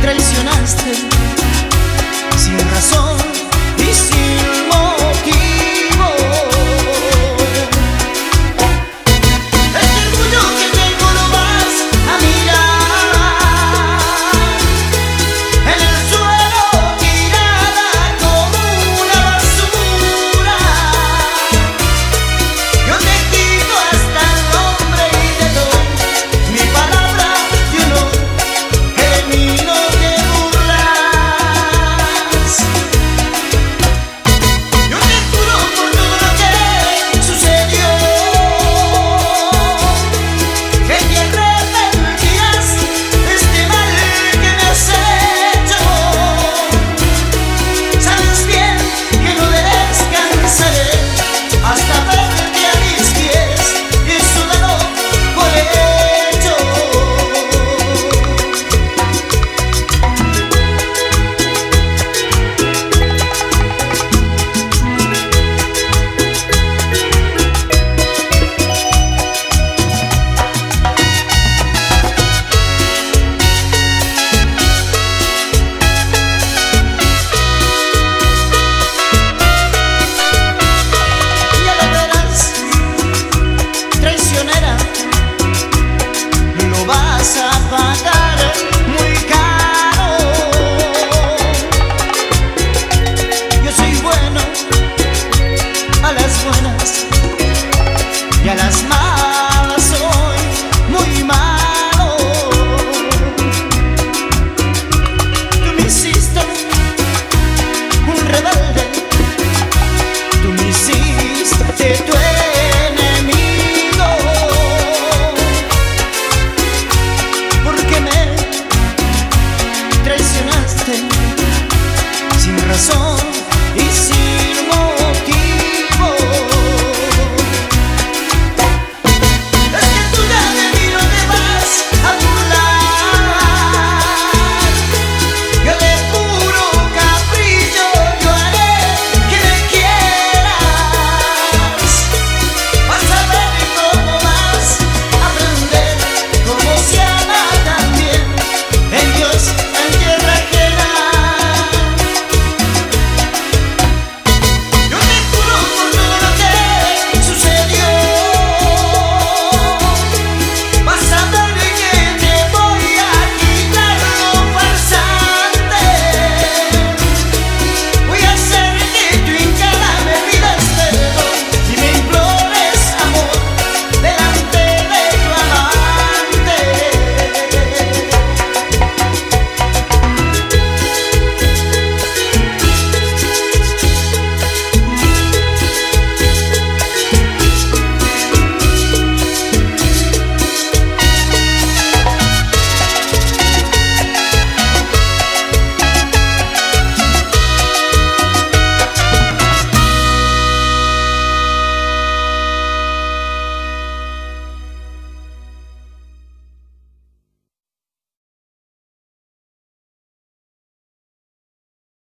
traicionaste sin razón y sin motivo. El orgullo que tengo lo vas a mirar en el suelo tirada como una basura. Yo te quito hasta el nombre y te doy mi palabra de honor, que de mí no te burlas. Yo te juro por todo lo que sucedió que te arrepentirás de este mal que me has hecho. Sabes bien que no descansaré hasta verte a mis pies, y eso dalo por hecho. Ya lo verás, traicionera, lo vas a pagar muy caro. Yo soy bueno a las buenas y a las malas soy muy malo. Tú me hiciste un rebelde, tú me hiciste tu enemigo, porque me traicionaste